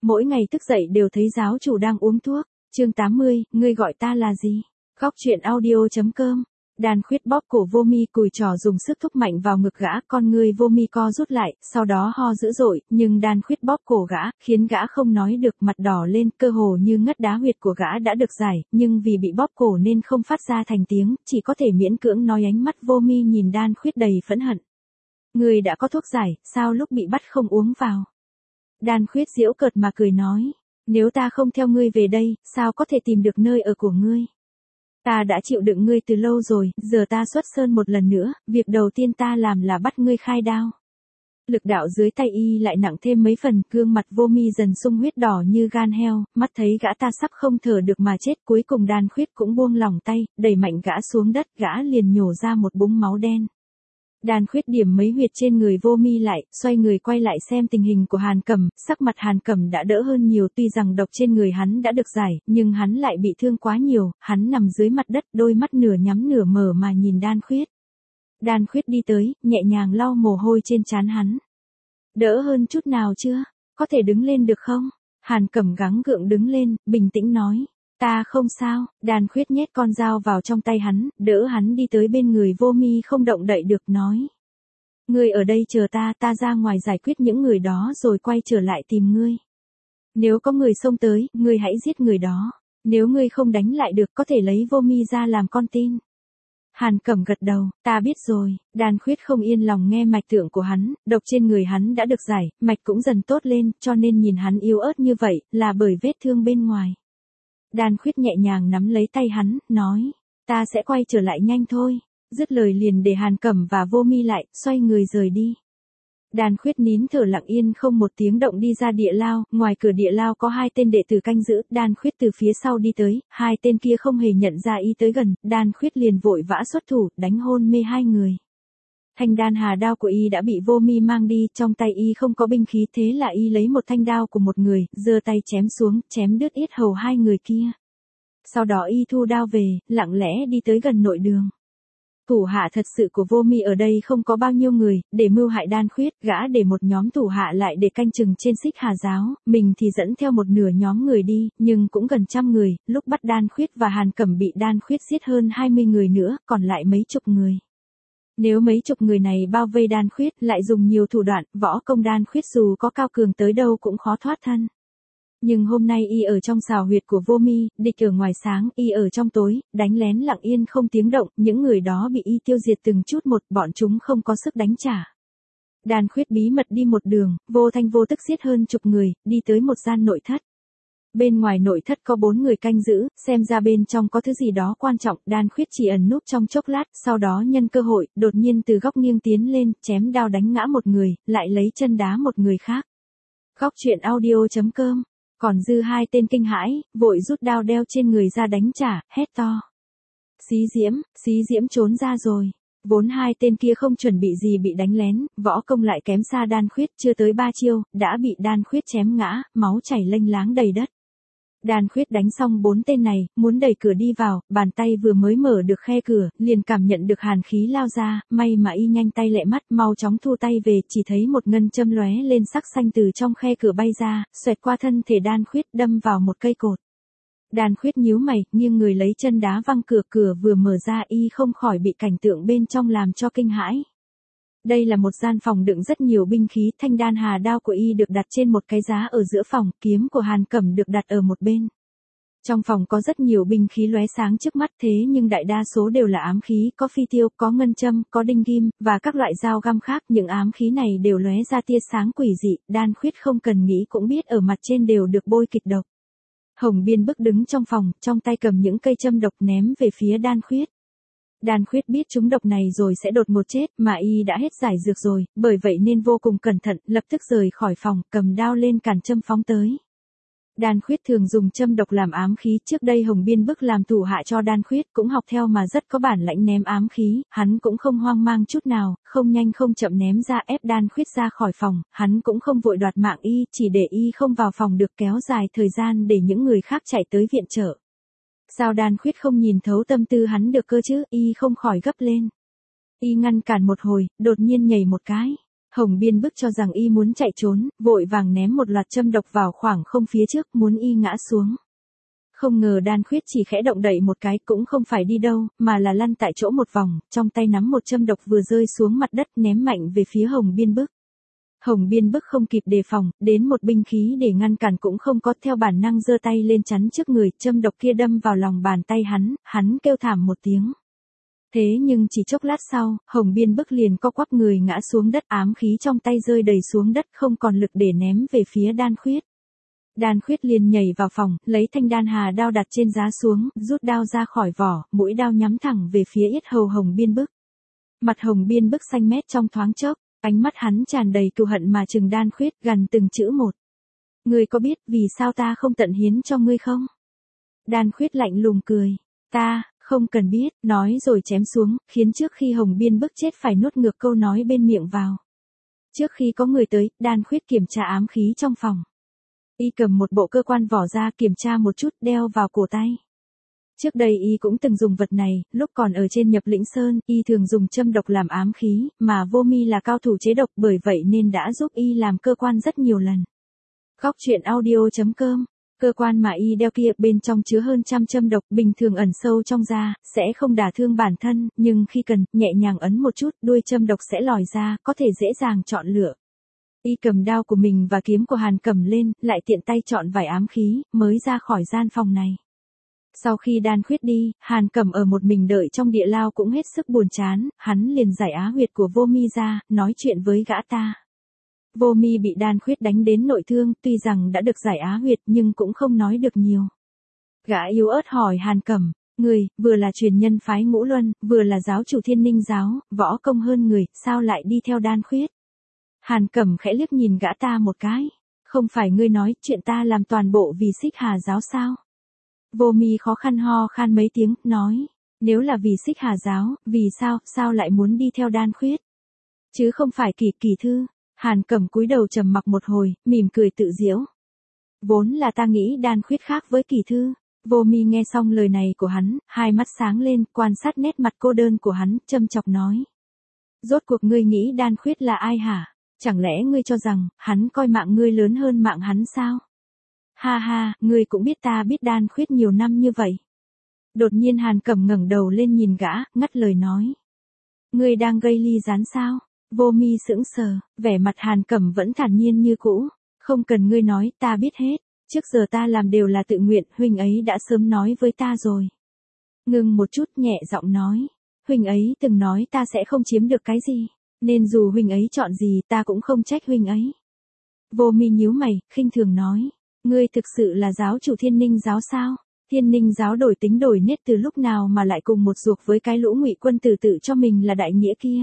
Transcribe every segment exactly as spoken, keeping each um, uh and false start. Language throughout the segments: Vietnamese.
mỗi ngày thức dậy đều thấy giáo chủ đang uống thuốc. Chương tám mươi, ngươi gọi ta là gì? Góc truyện audio chấm com. Đan Khuyết bóp cổ Vô Mi cùi trò dùng sức thúc mạnh vào ngực gã, con người Vô Mi co rút lại, sau đó ho dữ dội, nhưng Đan Khuyết bóp cổ gã, khiến gã không nói được, mặt đỏ lên, cơ hồ như ngất, đá huyệt của gã đã được giải, nhưng vì bị bóp cổ nên không phát ra thành tiếng, chỉ có thể miễn cưỡng nói. Ánh mắt Vô Mi nhìn Đan Khuyết đầy phẫn hận. Người đã có thuốc giải, sao lúc bị bắt không uống vào? Đan Khuyết giễu cợt mà cười nói, nếu ta không theo ngươi về đây, sao có thể tìm được nơi ở của ngươi? Ta đã chịu đựng ngươi từ lâu rồi, giờ ta xuất sơn một lần nữa, việc đầu tiên ta làm là bắt ngươi khai đao. Lực đạo dưới tay y lại nặng thêm mấy phần, gương mặt Vô Mi dần sung huyết đỏ như gan heo, mắt thấy gã ta sắp không thở được mà chết, cuối cùng Đan Khuyết cũng buông lỏng tay, đẩy mạnh gã xuống đất, gã liền nhổ ra một búng máu đen. Đan Khuyết điểm mấy huyệt trên người Vô Mi lại, xoay người quay lại xem tình hình của Hàn Cẩm, sắc mặt Hàn Cẩm đã đỡ hơn nhiều, tuy rằng độc trên người hắn đã được giải, nhưng hắn lại bị thương quá nhiều, hắn nằm dưới mặt đất, đôi mắt nửa nhắm nửa mở mà nhìn Đan Khuyết. Đan Khuyết đi tới, nhẹ nhàng lau mồ hôi trên trán hắn. Đỡ hơn chút nào chưa? Có thể đứng lên được không? Hàn Cẩm gắng gượng đứng lên, bình tĩnh nói. Ta không sao. Đan Khuyết nhét con dao vào trong tay hắn, đỡ hắn đi tới bên người Vô Mi không động đậy được, nói. Ngươi ở đây chờ ta, ta ra ngoài giải quyết những người đó rồi quay trở lại tìm ngươi. Nếu có người xông tới, ngươi hãy giết người đó. Nếu ngươi không đánh lại được, có thể lấy Vô Mi ra làm con tin. Hàn Cẩm gật đầu, ta biết rồi. Đan Khuyết không yên lòng nghe mạch tượng của hắn, độc trên người hắn đã được giải, mạch cũng dần tốt lên, cho nên nhìn hắn yếu ớt như vậy, là bởi vết thương bên ngoài. Đan Khuyết nhẹ nhàng nắm lấy tay hắn, nói, ta sẽ quay trở lại nhanh thôi. Dứt lời liền để Hàn Cẩm và Vô Mi lại, xoay người rời đi. Đan Khuyết nín thở lặng yên không một tiếng động đi ra địa lao, ngoài cửa địa lao có hai tên đệ tử canh giữ, Đan Khuyết từ phía sau đi tới, hai tên kia không hề nhận ra y tới gần, Đan Khuyết liền vội vã xuất thủ, đánh hôn mê hai người. Thanh đan hà đao của y đã bị Vô Mi mang đi, trong tay y không có binh khí, thế là y lấy một thanh đao của một người, giơ tay chém xuống, chém đứt yết hầu hai người kia. Sau đó y thu đao về, lặng lẽ đi tới gần nội đường. Thủ hạ thật sự của Vô Mi ở đây không có bao nhiêu người, để mưu hại Đan Khuyết, gã để một nhóm thủ hạ lại để canh chừng trên Xích Hà giáo, mình thì dẫn theo một nửa nhóm người đi, nhưng cũng gần trăm người, lúc bắt Đan Khuyết và Hàn Cẩm bị Đan Khuyết giết hơn hai mươi người nữa, còn lại mấy chục người. Nếu mấy chục người này bao vây Đan Khuyết, lại dùng nhiều thủ đoạn, võ công Đan Khuyết dù có cao cường tới đâu cũng khó thoát thân. Nhưng hôm nay y ở trong xào huyệt của Vô Mi, địch ở ngoài sáng, y ở trong tối, đánh lén lặng yên không tiếng động, những người đó bị y tiêu diệt từng chút một, bọn chúng không có sức đánh trả. Đan Khuyết bí mật đi một đường, vô thanh vô tức giết hơn chục người, đi tới một gian nội thất. Bên ngoài nội thất có bốn người canh giữ, xem ra bên trong có thứ gì đó quan trọng, Đan Khuyết chỉ ẩn núp trong chốc lát, sau đó nhân cơ hội, đột nhiên từ góc nghiêng tiến lên, chém đao đánh ngã một người, lại lấy chân đá một người khác. Góc truyện audio chấm com. Còn dư hai tên kinh hãi, vội rút đao đeo trên người ra đánh trả, hét to. Xí Diễm, Xí Diễm trốn ra rồi. Vốn hai tên kia không chuẩn bị gì bị đánh lén, võ công lại kém xa Đan Khuyết, chưa tới ba chiêu, đã bị Đan Khuyết chém ngã, máu chảy lênh láng đầy đất. Đan Khuyết đánh xong bốn tên này, muốn đẩy cửa đi vào, bàn tay vừa mới mở được khe cửa, liền cảm nhận được hàn khí lao ra, may mà y nhanh tay lẹ mắt, mau chóng thu tay về, chỉ thấy một ngân châm lóe lên sắc xanh từ trong khe cửa bay ra, xoẹt qua thân thể Đan Khuyết, đâm vào một cây cột. Đan Khuyết nhíu mày, nghiêng người lấy chân đá văng cửa, cửa vừa mở ra y không khỏi bị cảnh tượng bên trong làm cho kinh hãi. Đây là một gian phòng đựng rất nhiều binh khí, thanh đan hà đao của y được đặt trên một cái giá ở giữa phòng, kiếm của Hàn Cẩm được đặt ở một bên. Trong phòng có rất nhiều binh khí lóe sáng trước mắt, thế nhưng đại đa số đều là ám khí, có phi tiêu, có ngân châm, có đinh ghim, và các loại dao găm khác, những ám khí này đều lóe ra tia sáng quỷ dị, Đan Khuyết không cần nghĩ cũng biết ở mặt trên đều được bôi kịch độc. Hồng Biên Bức đứng trong phòng, trong tay cầm những cây châm độc ném về phía Đan Khuyết. Đan Khuyết biết trúng độc này rồi sẽ đột ngột chết, mà y đã hết giải dược rồi, bởi vậy nên vô cùng cẩn thận, lập tức rời khỏi phòng, cầm đao lên cản châm phóng tới. Đan Khuyết thường dùng châm độc làm ám khí, trước đây Hồng Biên Bức làm thủ hạ cho Đan Khuyết cũng học theo mà rất có bản lãnh ném ám khí, hắn cũng không hoang mang chút nào, không nhanh không chậm ném ra ép Đan Khuyết ra khỏi phòng, hắn cũng không vội đoạt mạng y, chỉ để y không vào phòng được, kéo dài thời gian để những người khác chạy tới viện trợ. Sao Đan Khuyết không nhìn thấu tâm tư hắn được cơ chứ, y không khỏi gấp lên. Y ngăn cản một hồi, đột nhiên nhảy một cái. Hồng Biên Bức cho rằng y muốn chạy trốn, vội vàng ném một loạt châm độc vào khoảng không phía trước muốn y ngã xuống. Không ngờ Đan Khuyết chỉ khẽ động đậy một cái cũng không phải đi đâu, mà là lăn tại chỗ một vòng, trong tay nắm một châm độc vừa rơi xuống mặt đất ném mạnh về phía Hồng Biên Bức. Hồng Biên Bức không kịp đề phòng, đến một binh khí để ngăn cản cũng không có, theo bản năng giơ tay lên chắn trước người, châm độc kia đâm vào lòng bàn tay hắn, hắn kêu thảm một tiếng. Thế nhưng chỉ chốc lát sau, Hồng Biên Bức liền co quắp người ngã xuống đất, ám khí trong tay rơi đầy xuống đất, không còn lực để ném về phía Đan Khuyết. Đan Khuyết liền nhảy vào phòng, lấy thanh đan hà đao đặt trên giá xuống, rút đao ra khỏi vỏ, mũi đao nhắm thẳng về phía yết hầu Hồng Biên Bức. Mặt Hồng Biên Bức xanh mét trong thoáng chốc, ánh mắt hắn tràn đầy cừu hận mà trừng Đan Khuyết, gằn từng chữ một. Ngươi có biết vì sao ta không tận hiến cho ngươi không? Đan Khuyết lạnh lùng cười. Ta, không cần biết, nói rồi chém xuống, khiến trước khi Hồng Biên Bức chết phải nuốt ngược câu nói bên miệng vào. Trước khi có người tới, Đan Khuyết kiểm tra ám khí trong phòng. Y cầm một bộ cơ quan vỏ ra kiểm tra một chút, đeo vào cổ tay. Trước đây y cũng từng dùng vật này, lúc còn ở trên Nhập Lĩnh Sơn, y thường dùng châm độc làm ám khí, mà Vô Mi là cao thủ chế độc, bởi vậy nên đã giúp y làm cơ quan rất nhiều lần. Góc truyện audio chấm com. Cơ quan mà y đeo kia bên trong chứa hơn trăm châm độc, bình thường ẩn sâu trong da, sẽ không đả thương bản thân, nhưng khi cần, nhẹ nhàng ấn một chút, đuôi châm độc sẽ lòi ra, có thể dễ dàng chọn lựa. Y cầm đao của mình và kiếm của Hàn Cẩm lên, lại tiện tay chọn vài ám khí, mới ra khỏi gian phòng này. Sau khi Đan Khuyết đi, Hàn Cẩm ở một mình đợi trong địa lao cũng hết sức buồn chán, hắn liền giải á huyệt của Vô Mi ra, nói chuyện với gã ta. Vô Mi bị Đan Khuyết đánh đến nội thương, tuy rằng đã được giải á huyệt nhưng cũng không nói được nhiều. Gã yếu ớt hỏi Hàn Cẩm, người, vừa là truyền nhân phái Ngũ Luân, vừa là giáo chủ Thiên Ninh giáo, võ công hơn người, sao lại đi theo Đan Khuyết? Hàn Cẩm khẽ liếc nhìn gã ta một cái, không phải ngươi nói chuyện ta làm toàn bộ vì Xích Hà giáo sao? Vô Mi khó khăn ho khan mấy tiếng, nói, nếu là vì Xích Hà giáo, vì sao, sao lại muốn đi theo Đan Khuyết? Chứ không phải Kỳ Kỳ Thư. Hàn Cẩm cúi đầu trầm mặc một hồi, mỉm cười tự giễu. Vốn là ta nghĩ Đan Khuyết khác với Kỳ Thư. Vô Mi nghe xong lời này của hắn, hai mắt sáng lên, quan sát nét mặt cô đơn của hắn, châm chọc nói. Rốt cuộc ngươi nghĩ Đan Khuyết là ai hả? Chẳng lẽ ngươi cho rằng, hắn coi mạng ngươi lớn hơn mạng hắn sao? Ha ha, ngươi cũng biết ta biết Đan Khuyết nhiều năm như vậy. Đột nhiên Hàn Cẩm ngẩng đầu lên nhìn gã, ngắt lời nói. Ngươi đang gây ly gián sao? Vô Mi sững sờ, vẻ mặt Hàn Cẩm vẫn thản nhiên như cũ. Không cần ngươi nói, ta biết hết. Trước giờ ta làm đều là tự nguyện, huynh ấy đã sớm nói với ta rồi. Ngừng một chút nhẹ giọng nói. Huynh ấy từng nói ta sẽ không chiếm được cái gì. Nên dù huynh ấy chọn gì ta cũng không trách huynh ấy. Vô Mi nhíu mày, khinh thường nói. Ngươi thực sự là giáo chủ Thiên Ninh giáo sao? Thiên Ninh giáo đổi tính đổi nết từ lúc nào mà lại cùng một ruột với cái lũ Ngụy Quân tử tự cho mình là đại nghĩa kia?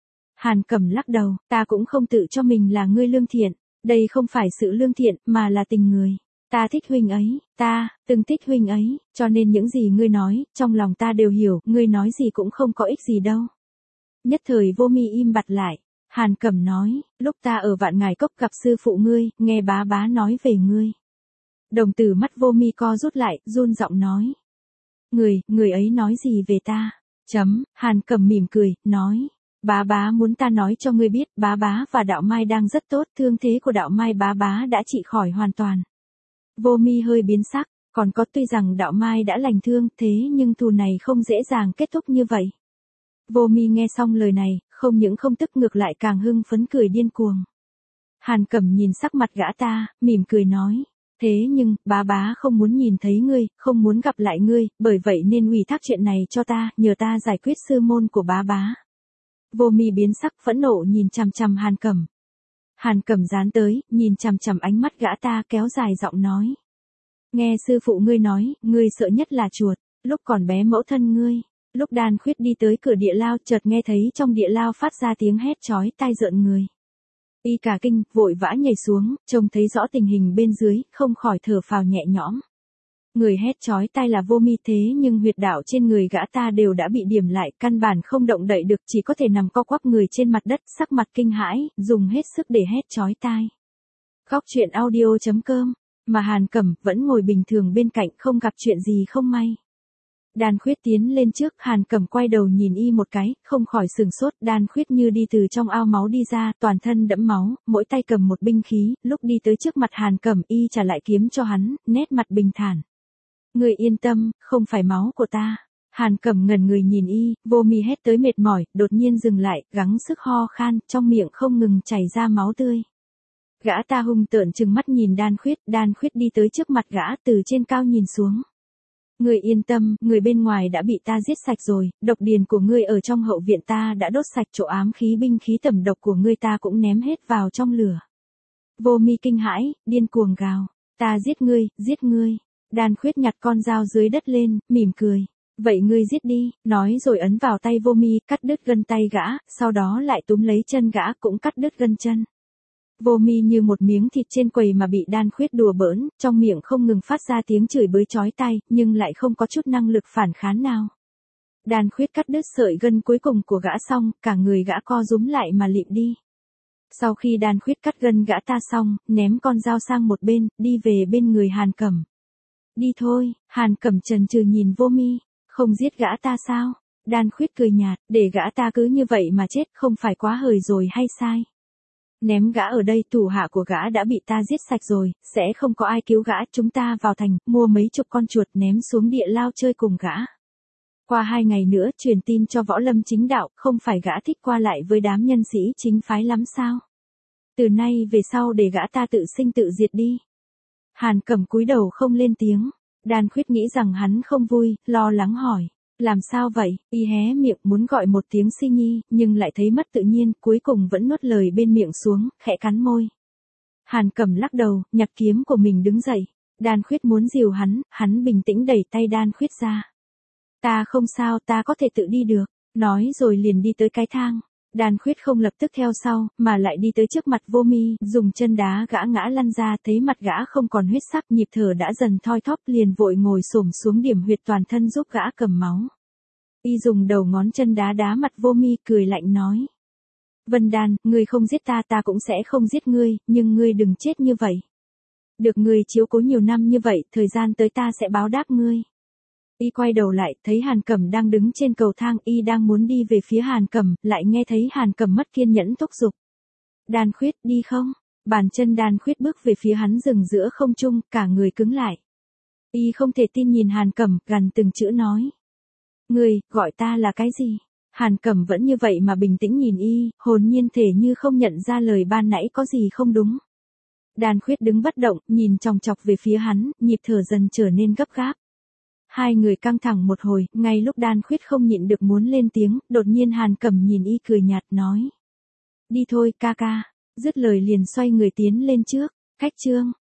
Hàn Cẩm lắc đầu, ta cũng không tự cho mình là ngươi lương thiện. Đây không phải sự lương thiện, mà là tình người. Ta thích huynh ấy, ta, từng thích huynh ấy, cho nên những gì ngươi nói, trong lòng ta đều hiểu, ngươi nói gì cũng không có ích gì đâu. Nhất thời Vô Mi im bặt lại. Hàn Cẩm nói, lúc ta ở Vạn Ngải Cốc gặp sư phụ ngươi, nghe bá bá nói về ngươi. Đồng tử mắt Vô Mi co rút lại, run giọng nói. Người, người ấy nói gì về ta? Chấm, Hàn Cẩm mỉm cười, nói. Bá bá muốn ta nói cho ngươi biết, bá bá và Đạo Mai đang rất tốt, thương thế của Đạo Mai bá bá đã trị khỏi hoàn toàn. Vô Mi hơi biến sắc, còn có tuy rằng Đạo Mai đã lành thương, thế nhưng thù này không dễ dàng kết thúc như vậy. Vô Mi nghe xong lời này, không những không tức ngược lại càng hưng phấn cười điên cuồng. Hàn Cẩm nhìn sắc mặt gã ta, mỉm cười nói. Thế nhưng, bá bá không muốn nhìn thấy ngươi, không muốn gặp lại ngươi, bởi vậy nên ủy thác chuyện này cho ta, nhờ ta giải quyết sư môn của bá bá. Vô Mi biến sắc phẫn nộ nhìn chằm chằm Hàn Cẩm. Hàn Cẩm dán tới, nhìn chằm chằm ánh mắt gã ta kéo dài giọng nói. Nghe sư phụ ngươi nói, ngươi sợ nhất là chuột, lúc còn bé mẫu thân ngươi. Lúc Đan Khuyết đi tới cửa địa lao chợt nghe thấy trong địa lao phát ra tiếng hét chói tai rợn người. Y cả kinh, vội vã nhảy xuống, trông thấy rõ tình hình bên dưới, không khỏi thở phào nhẹ nhõm. Người hét chói tai là Vô Mi thế nhưng huyệt đạo trên người gã ta đều đã bị điểm lại, căn bản không động đậy được, chỉ có thể nằm co quắp người trên mặt đất, sắc mặt kinh hãi, dùng hết sức để hét chói tai. Góc truyện audio chấm com, mà Hàn Cẩm vẫn ngồi bình thường bên cạnh không gặp chuyện gì không may. Đan Khuyết tiến lên trước, Hàn Cẩm quay đầu nhìn y một cái, không khỏi sừng sốt, Đan Khuyết như đi từ trong ao máu đi ra, toàn thân đẫm máu, mỗi tay cầm một binh khí, lúc đi tới trước mặt Hàn Cẩm y trả lại kiếm cho hắn, nét mặt bình thản. Người yên tâm, không phải máu của ta. Hàn Cẩm ngẩn người nhìn y, vô mi hét tới mệt mỏi, đột nhiên dừng lại, gắng sức ho khan, trong miệng không ngừng chảy ra máu tươi. Gã ta hung tợn trừng mắt nhìn Đan Khuyết, Đan Khuyết đi tới trước mặt gã, từ trên cao nhìn xuống. Người yên tâm, người bên ngoài đã bị ta giết sạch rồi, độc điền của ngươi ở trong hậu viện ta đã đốt sạch, chỗ ám khí binh khí tẩm độc của ngươi ta cũng ném hết vào trong lửa. Vô mi kinh hãi, điên cuồng gào, ta giết ngươi, giết ngươi. Đan Khuyết nhặt con dao dưới đất lên, mỉm cười. Vậy ngươi giết đi, nói rồi ấn vào tay vô mi, cắt đứt gân tay gã, sau đó lại túm lấy chân gã cũng cắt đứt gân chân. Vô mi như một miếng thịt trên quầy mà bị Đan Khuyết đùa bỡn, trong miệng không ngừng phát ra tiếng chửi bới chói tai, nhưng lại không có chút năng lực phản kháng nào. Đan Khuyết cắt đứt sợi gân cuối cùng của gã xong, cả người gã co rúm lại mà lịm đi. Sau khi Đan Khuyết cắt gân gã ta xong, ném con dao sang một bên, đi về bên người Hàn Cẩm. Đi thôi, Hàn Cẩm chần chừ nhìn Vô Mi, không giết gã ta sao? Đan Khuyết cười nhạt, để gã ta cứ như vậy mà chết không phải quá hời rồi hay sai? Ném gã ở đây, thủ hạ của gã đã bị ta giết sạch rồi, sẽ không có ai cứu gã, chúng ta vào thành, mua mấy chục con chuột ném xuống địa lao chơi cùng gã. Qua hai ngày nữa truyền tin cho Võ Lâm chính đạo, không phải gã thích qua lại với đám nhân sĩ chính phái lắm sao? Từ nay về sau để gã ta tự sinh tự diệt đi. Hàn Cẩm cúi đầu không lên tiếng, Đan Khuyết nghĩ rằng hắn không vui, lo lắng hỏi. Làm sao vậy? Y hé miệng muốn gọi một tiếng Si Nhi, nhưng lại thấy mất tự nhiên, cuối cùng vẫn nuốt lời bên miệng xuống, khẽ cắn môi. Hàn Cẩm lắc đầu, nhặt kiếm của mình đứng dậy. Đan Khuyết muốn dìu hắn, hắn bình tĩnh đẩy tay Đan Khuyết ra. Ta không sao, ta có thể tự đi được. Nói rồi liền đi tới cái thang. Đan Khuyết không lập tức theo sau, mà lại đi tới trước mặt Vô Mi, dùng chân đá gã ngã lăn ra, thấy mặt gã không còn huyết sắc, nhịp thở đã dần thoi thóp, liền vội ngồi xổm xuống điểm huyệt toàn thân giúp gã cầm máu. Y dùng đầu ngón chân đá đá mặt Vô Mi, cười lạnh nói. Vân Đan, ngươi không giết ta, ta cũng sẽ không giết ngươi, nhưng ngươi đừng chết như vậy. Được ngươi chiếu cố nhiều năm như vậy, thời gian tới ta sẽ báo đáp ngươi. Y quay đầu lại, thấy Hàn Cẩm đang đứng trên cầu thang, y đang muốn đi về phía Hàn Cẩm, lại nghe thấy Hàn Cẩm mất kiên nhẫn thúc giục. Đan Khuyết, đi không? Bàn chân Đan Khuyết bước về phía hắn dừng giữa không trung, cả người cứng lại. Y không thể tin nhìn Hàn Cẩm, gằn từng chữ nói. Ngươi, gọi ta là cái gì? Hàn Cẩm vẫn như vậy mà bình tĩnh nhìn y, hồn nhiên thể như không nhận ra lời ban nãy có gì không đúng. Đan Khuyết đứng bất động, nhìn chòng chọc về phía hắn, nhịp thở dần trở nên gấp gáp. Hai người căng thẳng một hồi, ngay lúc Đan Khuyết không nhịn được muốn lên tiếng, đột nhiên Hàn Cẩm nhìn y cười nhạt nói. Đi thôi, ca ca. Dứt lời liền xoay người tiến lên trước. Khách chương.